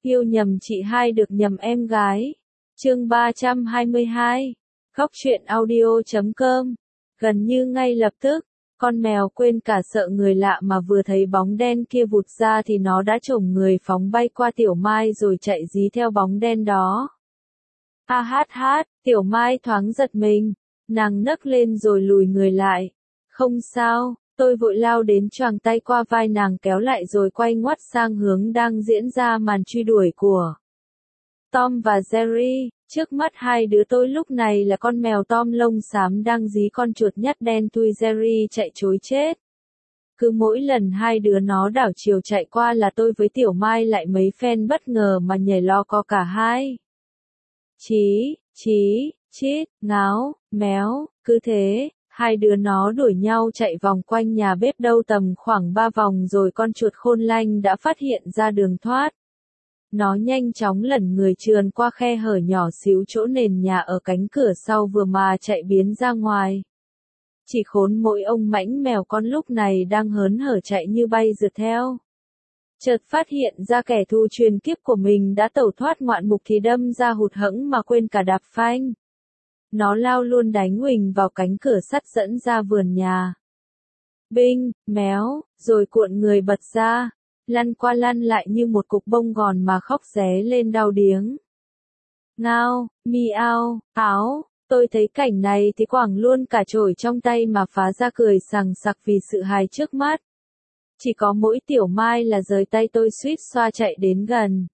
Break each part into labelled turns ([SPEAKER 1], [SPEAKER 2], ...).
[SPEAKER 1] Yêu nhầm chị hai được nhầm em gái. Chương 322. Góc truyện audio.com. Gần như ngay lập tức, con mèo quên cả sợ người lạ mà vừa thấy bóng đen kia vụt ra thì nó đã chổng người phóng bay qua Tiểu Mai rồi chạy dí theo bóng đen đó. Ha hát hát, Tiểu Mai thoáng giật mình, nàng nấc lên rồi lùi người lại. Không sao. Tôi vội lao đến choàng tay qua vai nàng kéo lại rồi quay ngoắt sang hướng đang diễn ra màn truy đuổi của Tom và Jerry. Trước mắt hai đứa tôi lúc này là con mèo Tom lông xám đang dí con chuột nhắt đen thui Jerry chạy trối chết. Cứ mỗi lần hai đứa nó đảo chiều chạy qua là tôi với Tiểu Mai lại mấy phen bất ngờ mà nhảy lo co cả hai. Chí, chít, ngáo, méo, cứ thế. Hai đứa nó đuổi nhau chạy vòng quanh nhà bếp đâu tầm khoảng 3 vòng rồi con chuột khôn lanh đã phát hiện ra đường thoát. Nó nhanh chóng lẩn người trườn qua khe hở nhỏ xíu chỗ nền nhà ở cánh cửa sau vừa mà chạy biến ra ngoài. Chỉ khốn mỗi ông mãnh mèo con lúc này đang hớn hở chạy như bay rượt theo. Chợt phát hiện ra kẻ thù truyền kiếp của mình đã tẩu thoát ngoạn mục thì đâm ra hụt hẫng mà quên cả đạp phanh. Nó lao luôn đánh huỳnh vào cánh cửa sắt dẫn ra vườn nhà. Binh, méo, rồi cuộn người bật ra, lăn qua lăn lại như một cục bông gòn mà khóc ré lên đau điếng. Ngao, miao, áo, tôi thấy cảnh này thì quẳng luôn cả chổi trong tay mà phá ra cười sằng sặc vì sự hài trước mắt. Chỉ có mỗi Tiểu Mai là rời tay tôi suýt xoa chạy đến gần.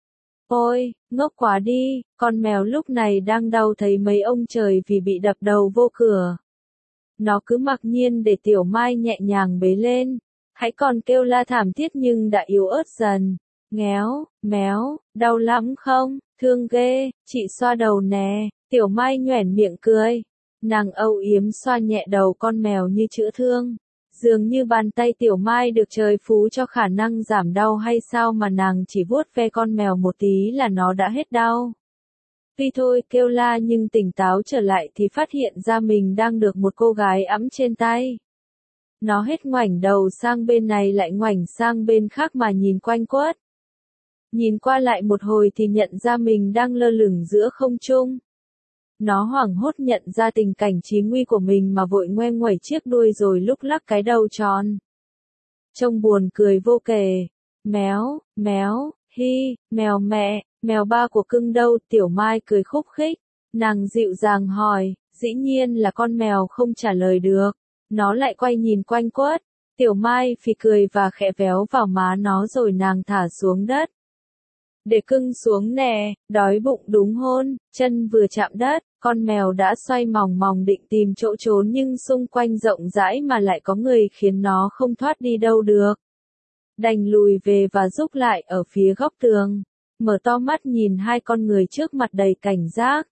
[SPEAKER 1] Ôi, ngốc quá đi, con mèo lúc này đang đau thấy mấy ông trời vì bị đập đầu vô cửa. Nó cứ mặc nhiên để Tiểu Mai nhẹ nhàng bế lên, hãy còn kêu la thảm thiết nhưng đã yếu ớt dần. Ngéo, méo, đau lắm không, thương ghê, chị xoa đầu nè, Tiểu Mai nhoẻn miệng cười. Nàng âu yếm xoa nhẹ đầu con mèo như chữa thương. Dường như bàn tay Tiểu Mai được trời phú cho khả năng giảm đau hay sao mà nàng chỉ vuốt ve con mèo một tí là nó đã hết đau. Tuy thôi kêu la nhưng tỉnh táo trở lại thì phát hiện ra mình đang được một cô gái ẵm trên tay. Nó hết ngoảnh đầu sang bên này lại ngoảnh sang bên khác mà nhìn quanh quất. Nhìn qua lại một hồi thì nhận ra mình đang lơ lửng giữa không trung. Nó hoảng hốt nhận ra tình cảnh chí nguy của mình mà vội ngoe nguẩy chiếc đuôi rồi lúc lắc cái đầu tròn. Trông buồn cười vô kể. Méo, méo, hi, mèo mẹ, mèo ba của cưng đâu? Tiểu Mai cười khúc khích. Nàng dịu dàng hỏi, dĩ nhiên là con mèo không trả lời được. Nó lại quay nhìn quanh quất. Tiểu Mai phì cười và khẽ véo vào má nó rồi nàng thả xuống đất. Để cưng xuống nè, đói bụng đúng hôn. Chân vừa chạm đất, con mèo đã xoay mòng mòng định tìm chỗ trốn nhưng xung quanh rộng rãi mà lại có người khiến nó không thoát đi đâu được. Đành lùi về và rúc lại ở phía góc tường. Mở to mắt nhìn hai con người trước mặt đầy cảnh giác.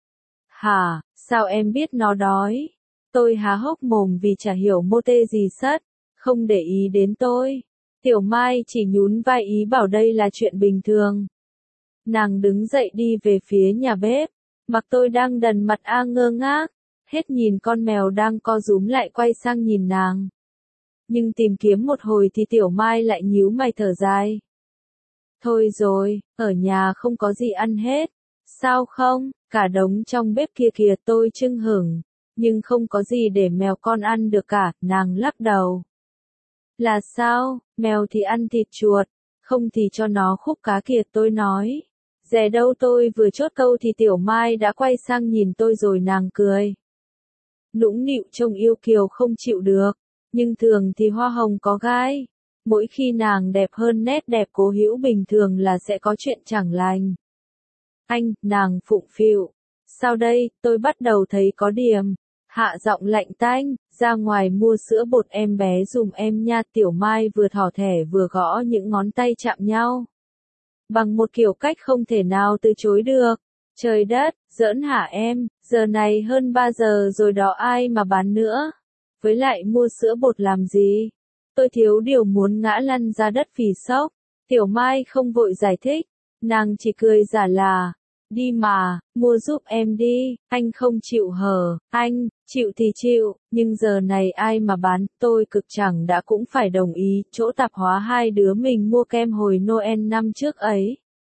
[SPEAKER 1] Hả, sao em biết nó đói? Tôi há hốc mồm vì chả hiểu mô tê gì sất, không để ý đến tôi. Tiểu Mai chỉ nhún vai ý bảo đây là chuyện bình thường. Nàng đứng dậy đi về phía nhà bếp, mặc tôi đang đần mặt ngơ ngác, hết nhìn con mèo đang co rúm lại quay sang nhìn nàng. Nhưng tìm kiếm một hồi thì Tiểu Mai lại nhíu mày thở dài. Thôi rồi, ở nhà không có gì ăn hết. Sao không, cả đống trong bếp kia kìa, tôi chưng hửng. Nhưng không có gì để mèo con ăn được cả, nàng lắc đầu. Là sao, mèo thì ăn thịt chuột, không thì cho nó khúc cá kìa, tôi nói. Dè đâu, tôi vừa chốt câu thì Tiểu Mai đã quay sang nhìn tôi rồi nàng cười. Nũng nịu trông yêu kiều không chịu được, nhưng thường thì hoa hồng có gai. Mỗi khi nàng đẹp hơn nét đẹp cố hữu bình thường là sẽ có chuyện chẳng lành. Anh, nàng phụng phịu. Sao đây, tôi bắt đầu thấy có điểm. Hạ giọng lạnh tanh, ra ngoài mua sữa bột em bé dùm em nha. Tiểu Mai vừa thỏ thẻ vừa gõ những ngón tay chạm nhau. Bằng một kiểu cách không thể nào từ chối được. Trời đất, giỡn hả em, giờ này hơn 3 giờ rồi đó, ai mà bán nữa. Với lại mua sữa bột làm gì? Tôi thiếu điều muốn ngã lăn ra đất vì sốc. Tiểu Mai không vội giải thích, nàng chỉ cười giả là. Đi mà, mua giúp em đi, anh không chịu hở, anh, chịu thì chịu, nhưng giờ này ai mà bán, tôi cực chẳng đã cũng phải đồng ý, chỗ tạp hóa hai đứa mình mua kem hồi Noel năm trước ấy.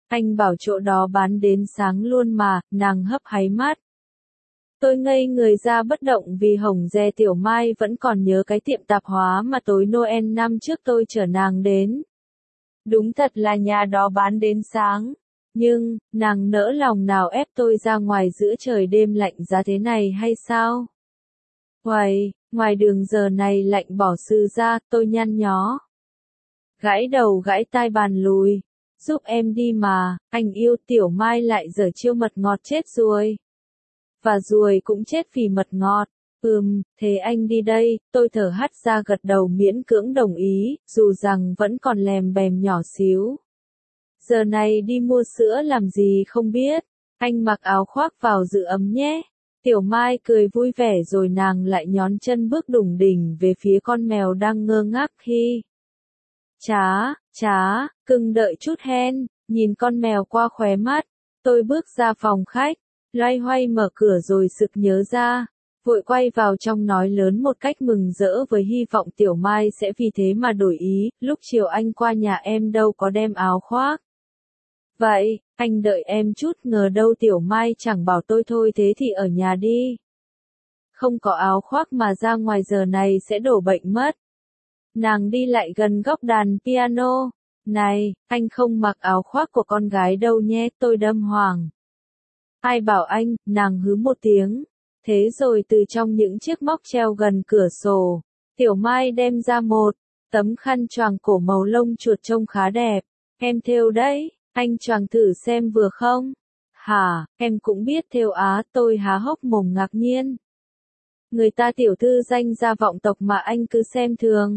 [SPEAKER 1] Anh bảo chỗ đó bán đến sáng luôn mà, nàng hấp háy mắt. Tôi ngây người ra bất động vì Hồng Dè Tiểu Mai vẫn còn nhớ cái tiệm tạp hóa mà tối Noel năm trước tôi chở nàng đến. Đúng thật là nhà đó bán đến sáng. Nhưng, nàng nỡ lòng nào ép tôi ra ngoài giữa trời đêm lạnh giá thế này hay sao? Uầy, ngoài đường giờ này lạnh bỏ sư ra, tôi nhăn nhó. Gãi đầu gãi tai bàn lùi. Giúp em đi mà, anh yêu. Tiểu Mai lại giở chiêu mật ngọt chết ruồi. Và ruồi cũng chết vì mật ngọt. Thế anh đi đây, tôi thở hắt ra gật đầu miễn cưỡng đồng ý, dù rằng vẫn còn lèm bèm nhỏ xíu. Giờ này đi mua sữa làm gì không biết, anh mặc áo khoác vào giữ ấm nhé. Tiểu Mai cười vui vẻ rồi nàng lại nhón chân bước đủng đỉnh về phía con mèo đang ngơ ngác khi. Cưng đợi chút hen, nhìn con mèo qua khóe mắt, tôi bước ra phòng khách, loay hoay mở cửa rồi sực nhớ ra, vội quay vào trong nói lớn một cách mừng rỡ với hy vọng Tiểu Mai sẽ vì thế mà đổi ý, lúc chiều anh qua nhà em đâu có đem áo khoác. Vậy, anh đợi em chút, ngờ đâu Tiểu Mai chẳng bảo tôi thôi thế thì ở nhà đi. Không có áo khoác mà ra ngoài giờ này sẽ đổ bệnh mất. Nàng đi lại gần góc đàn piano. Này, anh không mặc áo khoác của con gái đâu nhé, tôi đâm hoàng. Ai bảo anh, nàng hứ một tiếng. Thế rồi từ trong những chiếc móc treo gần cửa sổ, Tiểu Mai đem ra một tấm khăn choàng cổ màu lông chuột trông khá đẹp. Em thêu đấy, anh choàng thử xem vừa không? Hả, em cũng biết thêu á, tôi há hốc mồm ngạc nhiên. Người ta tiểu thư danh gia vọng tộc mà anh cứ xem thường.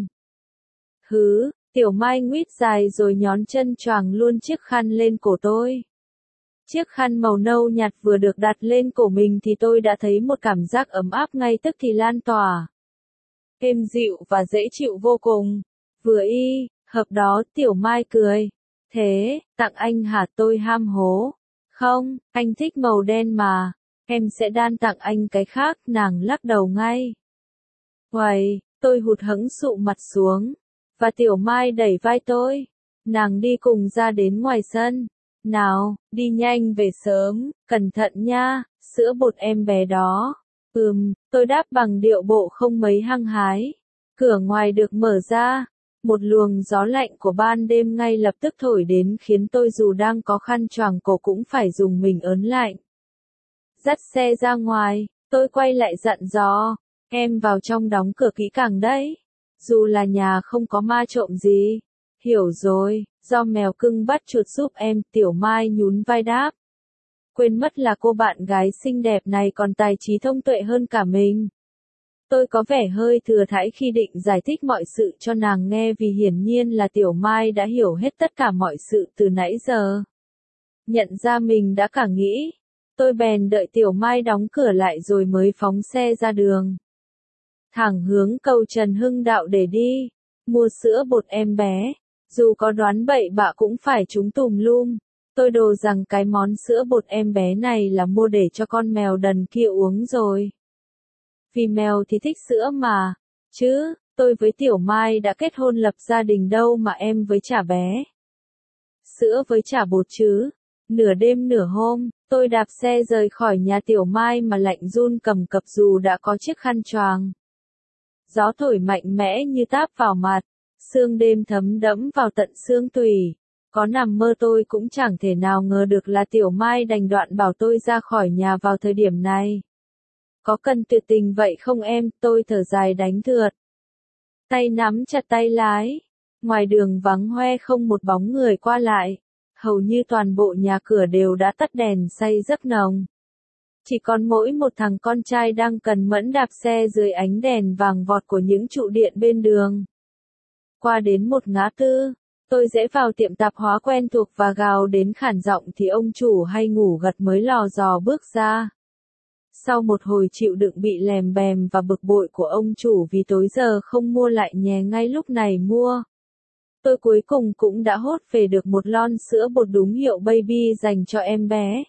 [SPEAKER 1] Tiểu Mai nguýt dài rồi nhón chân choàng luôn chiếc khăn lên cổ tôi. Chiếc khăn màu nâu nhạt vừa được đặt lên cổ mình thì tôi đã thấy một cảm giác ấm áp ngay tức thì lan tỏa. Êm dịu và dễ chịu vô cùng. Vừa y, hợp đó. Tiểu Mai cười. Thế, tặng anh hả? Tôi ham hố. Không, anh thích màu đen mà. Em sẽ đan tặng anh cái khác. Nàng lắc đầu ngay. Uầy, tôi hụt hẫng sụ mặt xuống. Và Tiểu Mai đẩy vai tôi. Nàng đi cùng ra đến ngoài sân. Nào, đi nhanh về sớm, cẩn thận nha, sữa bột em bé đó. Tôi đáp bằng điệu bộ không mấy hăng hái. Cửa ngoài được mở ra. Một luồng gió lạnh của ban đêm ngay lập tức thổi đến khiến tôi dù đang có khăn choàng cổ cũng phải dùng mình ớn lạnh. Dắt xe ra ngoài, tôi quay lại dặn dò. Em vào trong đóng cửa kỹ càng đấy. Dù là nhà không có ma trộm gì. Hiểu rồi, do mèo cưng bắt chuột giúp em. Tiểu Mai nhún vai đáp. Quên mất là cô bạn gái xinh đẹp này còn tài trí thông tuệ hơn cả mình. Tôi có vẻ hơi thừa thãi khi định giải thích mọi sự cho nàng nghe vì hiển nhiên là Tiểu Mai đã hiểu hết tất cả mọi sự từ nãy giờ. Nhận ra mình đã cả nghĩ, tôi bèn đợi Tiểu Mai đóng cửa lại rồi mới phóng xe ra đường. Thẳng hướng cầu Trần Hưng Đạo để đi, mua sữa bột em bé. Dù có đoán bậy bạ cũng phải trúng tùm lum. Tôi đồ rằng cái món sữa bột em bé này là mua để cho con mèo đần kia uống rồi. Vì mèo thì thích sữa mà. Chứ, tôi với Tiểu Mai đã kết hôn lập gia đình đâu mà em với chả bé. Sữa với chả bột chứ. Nửa đêm nửa hôm, tôi đạp xe rời khỏi nhà Tiểu Mai mà lạnh run cầm cập dù đã có chiếc khăn choàng. Gió thổi mạnh mẽ như táp vào mặt. Sương đêm thấm đẫm vào tận xương tủy. Có nằm mơ tôi cũng chẳng thể nào ngờ được là Tiểu Mai đành đoạn bảo tôi ra khỏi nhà vào thời điểm này. Có cần tuyệt tình vậy không em? Tôi thở dài đánh thượt. Tay nắm chặt tay lái. Ngoài đường vắng hoe không một bóng người qua lại. Hầu như toàn bộ nhà cửa đều đã tắt đèn say giấc nồng. Chỉ còn mỗi một thằng con trai đang cần mẫn đạp xe dưới ánh đèn vàng vọt của những trụ điện bên đường. Qua đến một ngã tư, tôi rẽ vào tiệm tạp hóa quen thuộc và gào đến khản giọng thì ông chủ hay ngủ gật mới lò dò bước ra. Sau một hồi chịu đựng bị lèm bèm và bực bội của ông chủ vì tối giờ không mua lại nhè ngay lúc này mua. Tôi cuối cùng cũng đã hốt về được một lon sữa bột đúng hiệu baby dành cho em bé.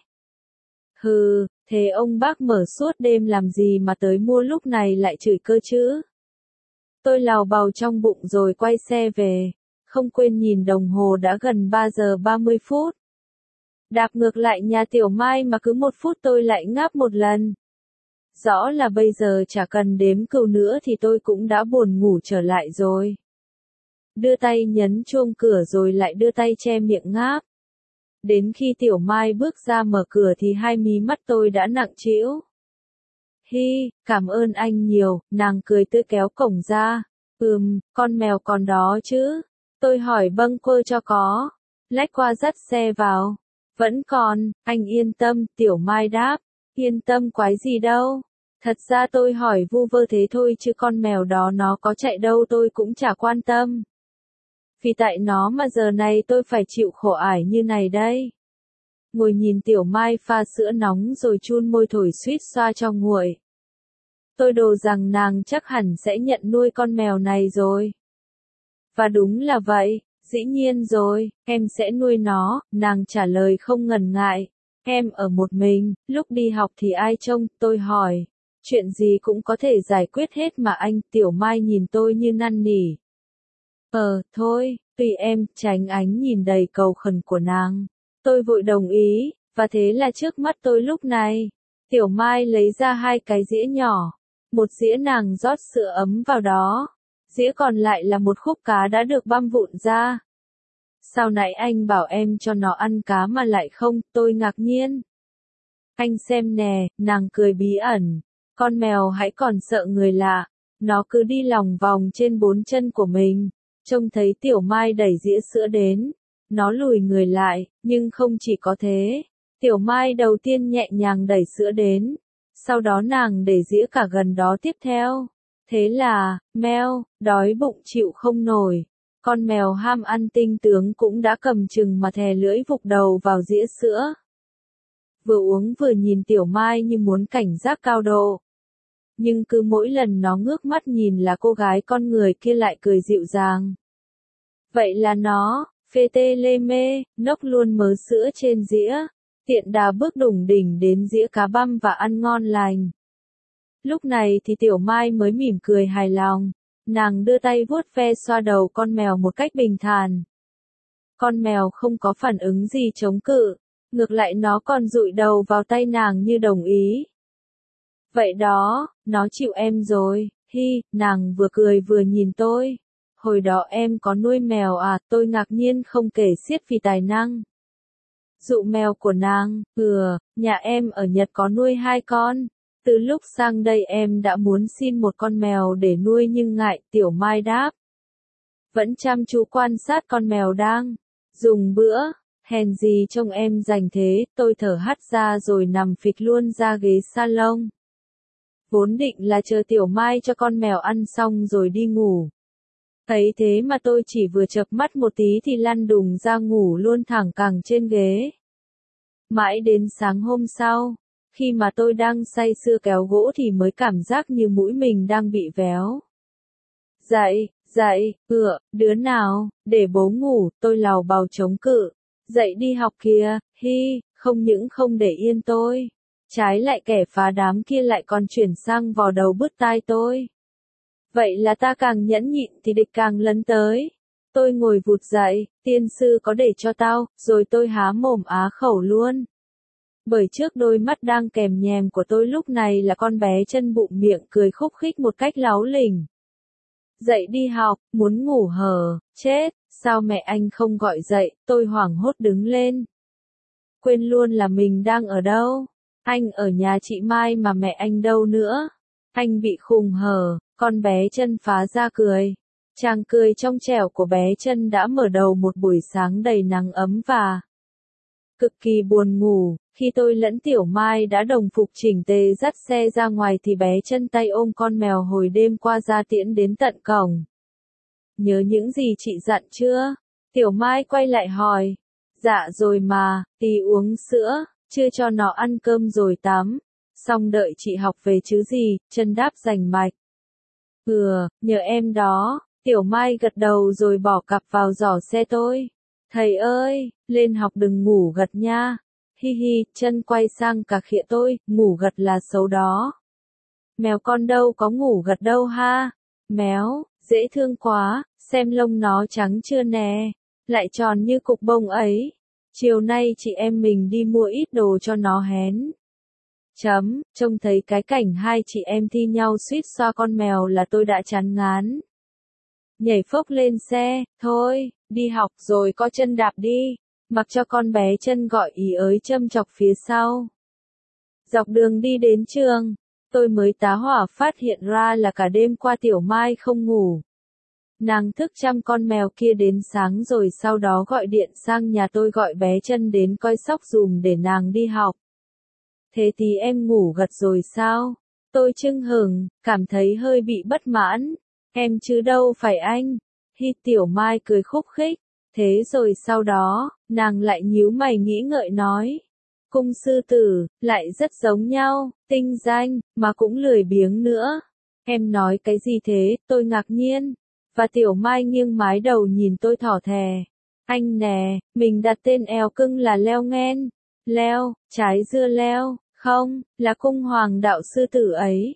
[SPEAKER 1] Thế ông bác mở suốt đêm làm gì mà tới mua lúc này lại chửi cơ chứ? Tôi lào bào trong bụng rồi quay xe về, không quên nhìn đồng hồ đã gần 3 giờ 30 phút. Đạp ngược lại nhà Tiểu Mai mà cứ 1 phút tôi lại ngáp một lần. Rõ là bây giờ chả cần đếm cừu nữa thì tôi cũng đã buồn ngủ trở lại rồi. Đưa tay nhấn chuông cửa rồi lại đưa tay che miệng ngáp. Đến khi Tiểu Mai bước ra mở cửa thì hai mí mắt tôi đã nặng trĩu. Hi, cảm ơn anh nhiều, nàng cười tươi kéo cổng ra. Con mèo còn đó chứ? Tôi hỏi bâng quơ cho có. Lách qua dắt xe vào. Vẫn còn, anh yên tâm, Tiểu Mai đáp. Yên tâm quái gì đâu. Thật ra tôi hỏi vu vơ thế thôi chứ con mèo đó nó có chạy đâu tôi cũng chả quan tâm. Vì tại nó mà giờ này tôi phải chịu khổ ải như này đây. Ngồi nhìn Tiểu Mai pha sữa nóng rồi chun môi thổi suýt xoa cho nguội. Tôi đồ rằng nàng chắc hẳn sẽ nhận nuôi con mèo này rồi. Và đúng là vậy, dĩ nhiên rồi, em sẽ nuôi nó, nàng trả lời không ngần ngại. Em ở một mình, lúc đi học thì ai trông, tôi hỏi. Chuyện gì cũng có thể giải quyết hết mà anh, Tiểu Mai nhìn tôi như năn nỉ. Thôi, tùy em, tránh ánh nhìn đầy cầu khẩn của nàng. Tôi vội đồng ý, và thế là trước mắt tôi lúc này. Tiểu Mai lấy ra 2 cái dĩa nhỏ. Một dĩa nàng rót sữa ấm vào đó. Dĩa còn lại là một khúc cá đã được băm vụn ra. Sao nãy anh bảo em cho nó ăn cá mà lại không, tôi ngạc nhiên. Anh xem nè, nàng cười bí ẩn. Con mèo hãy còn sợ người lạ. Nó cứ đi lòng vòng trên 4 chân của mình. Trông thấy Tiểu Mai đẩy dĩa sữa đến. Nó lùi người lại, nhưng không chỉ có thế. Tiểu Mai đầu tiên nhẹ nhàng đẩy sữa đến. Sau đó nàng để dĩa cả gần đó tiếp theo. Thế là, meo, đói bụng chịu không nổi. Con mèo ham ăn tinh tướng cũng đã cầm chừng mà thè lưỡi vục đầu vào dĩa sữa. Vừa uống vừa nhìn Tiểu Mai như muốn cảnh giác cao độ. Nhưng cứ mỗi lần nó ngước mắt nhìn là cô gái con người kia lại cười dịu dàng. Vậy là nó, phê tê lê mê, nốc luôn mớ sữa trên dĩa. Tiện đà bước đủng đỉnh đến dĩa cá băm và ăn ngon lành. Lúc này thì Tiểu Mai mới mỉm cười hài lòng. Nàng đưa tay vuốt ve xoa đầu con mèo một cách bình thản. Con mèo không có phản ứng gì chống cự. Ngược lại nó còn dụi đầu vào tay nàng như đồng ý. Vậy đó, nó chịu em rồi. Hi, nàng vừa cười vừa nhìn tôi. Hồi đó em có nuôi mèo à, tôi ngạc nhiên không kể xiết vì tài năng. Dụ mèo của nàng, nhà em ở Nhật có nuôi 2 con. Từ lúc sang đây em đã muốn xin một con mèo để nuôi nhưng ngại, Tiểu Mai đáp. Vẫn chăm chú quan sát con mèo đang dùng bữa, hèn gì trông em rành thế, tôi thở hắt ra rồi nằm phịch luôn ra ghế salon. Vốn định là chờ Tiểu Mai cho con mèo ăn xong rồi đi ngủ. Thấy thế mà tôi chỉ vừa chợp mắt một tí thì lăn đùng ra ngủ luôn thẳng cẳng trên ghế. Mãi đến sáng hôm sau, khi mà tôi đang say sưa kéo gỗ thì mới cảm giác như mũi mình đang bị véo. Dậy, đứa nào, để bố ngủ, tôi lào bào chống cự. Dậy đi học kìa, không những không để yên tôi. Trái lại kẻ phá đám kia lại còn chuyển sang vò đầu bứt tai tôi. Vậy là ta càng nhẫn nhịn thì địch càng lấn tới. Tôi ngồi vụt dậy, tiên sư có để cho tao, rồi tôi há mồm á khẩu luôn. Bởi trước đôi mắt đang kèm nhèm của tôi lúc này là con bé chân bụng miệng cười khúc khích một cách láu lỉnh. Dậy đi học, muốn ngủ hờ, chết, sao mẹ anh không gọi dậy, tôi hoảng hốt đứng lên. Quên luôn là mình đang ở đâu. Anh ở nhà chị Mai mà mẹ anh đâu nữa. Anh bị khùng hờ, con bé chân phá ra cười. Chàng cười trong trẻo của bé chân đã mở đầu một buổi sáng đầy nắng ấm và cực kỳ buồn ngủ. Khi tôi lẫn Tiểu Mai đã đồng phục chỉnh tề dắt xe ra ngoài thì bé chân tay ôm con mèo hồi đêm qua ra tiễn đến tận cổng. Nhớ những gì chị dặn chưa? Tiểu Mai quay lại hỏi. Dạ rồi mà, tí uống sữa, chưa cho nó ăn cơm rồi tắm. Xong đợi chị học về chứ gì, chân đáp rành mạch. Nhờ em đó, Tiểu Mai gật đầu rồi bỏ cặp vào giỏ xe tôi. Thầy ơi, lên học đừng ngủ gật nha. Chân quay sang cả khịa tôi, ngủ gật là xấu đó. Mèo con đâu có ngủ gật đâu ha. Méo, dễ thương quá, xem lông nó trắng chưa nè. Lại tròn như cục bông ấy. Chiều nay chị em mình đi mua ít đồ cho nó hén. Trông thấy cái cảnh hai chị em thi nhau suýt xoa con mèo là tôi đã chán ngán. Nhảy phốc lên xe, thôi, đi học rồi có chân đạp đi, mặc cho con bé chân gọi ý ới châm chọc phía sau. Dọc đường đi đến trường, tôi mới tá hỏa phát hiện ra là cả đêm qua Tiểu Mai không ngủ. Nàng thức chăm con mèo kia đến sáng rồi sau đó gọi điện sang nhà tôi gọi bé chân đến coi sóc giùm để nàng đi học. Thế thì em ngủ gật rồi sao? Tôi chưng hửng, cảm thấy hơi bị bất mãn. Em chứ đâu phải anh. Tiểu Mai cười khúc khích. Thế rồi sau đó, nàng lại nhíu mày nghĩ ngợi nói. Cung sư tử, lại rất giống nhau, tinh danh, mà cũng lười biếng nữa. Em nói cái gì thế, tôi ngạc nhiên. Và Tiểu Mai nghiêng mái đầu nhìn tôi thỏ thè. Anh nè, mình đặt tên eo cưng là Leo nghen. Leo, trái dưa leo, không, là cung hoàng đạo sư tử ấy.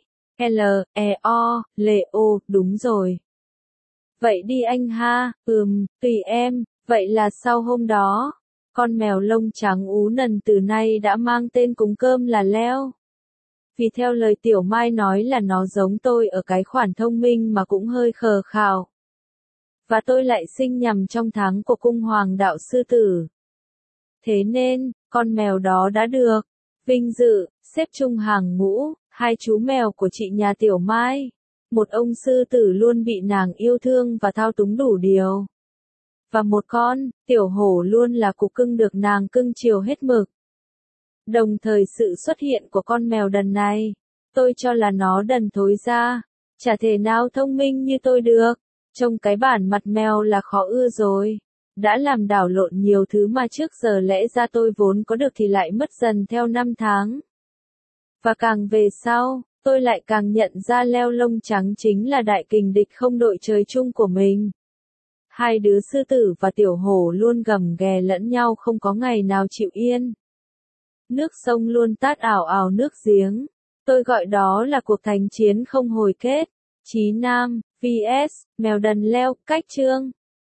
[SPEAKER 1] L-E-O, Leo, đúng rồi. Vậy đi anh ha, tùy em, vậy là sau hôm đó, con mèo lông trắng ú nần từ nay đã mang tên cúng cơm là Leo. Vì theo lời Tiểu Mai nói là nó giống tôi ở cái khoản thông minh mà cũng hơi khờ khào. Và tôi lại sinh nhằm trong tháng của cung hoàng đạo sư tử. Thế nên, con mèo đó đã được vinh dự xếp chung hàng ngũ hai chú mèo của chị nhà Tiểu Mai. Một ông sư tử luôn bị nàng yêu thương và thao túng đủ điều. Và một con, tiểu hổ luôn là cục cưng được nàng cưng chiều hết mực. Đồng thời sự xuất hiện của con mèo đần này, tôi cho là nó đần thối ra, chả thể nào thông minh như tôi được. Trông cái bản mặt mèo là khó ưa rồi. Đã làm đảo lộn nhiều thứ mà trước giờ lẽ ra tôi vốn có được thì lại mất dần theo năm tháng. Và càng về sau, tôi lại càng nhận ra Leo lông trắng chính là đại kình địch không đội trời chung của mình. Hai đứa sư tử và tiểu hổ luôn gầm ghè lẫn nhau không có ngày nào chịu yên. Nước sông luôn tát ảo ảo nước giếng. Tôi gọi đó là cuộc thành chiến không hồi kết. Chí Nam, vs, mèo đần Leo, cách chương.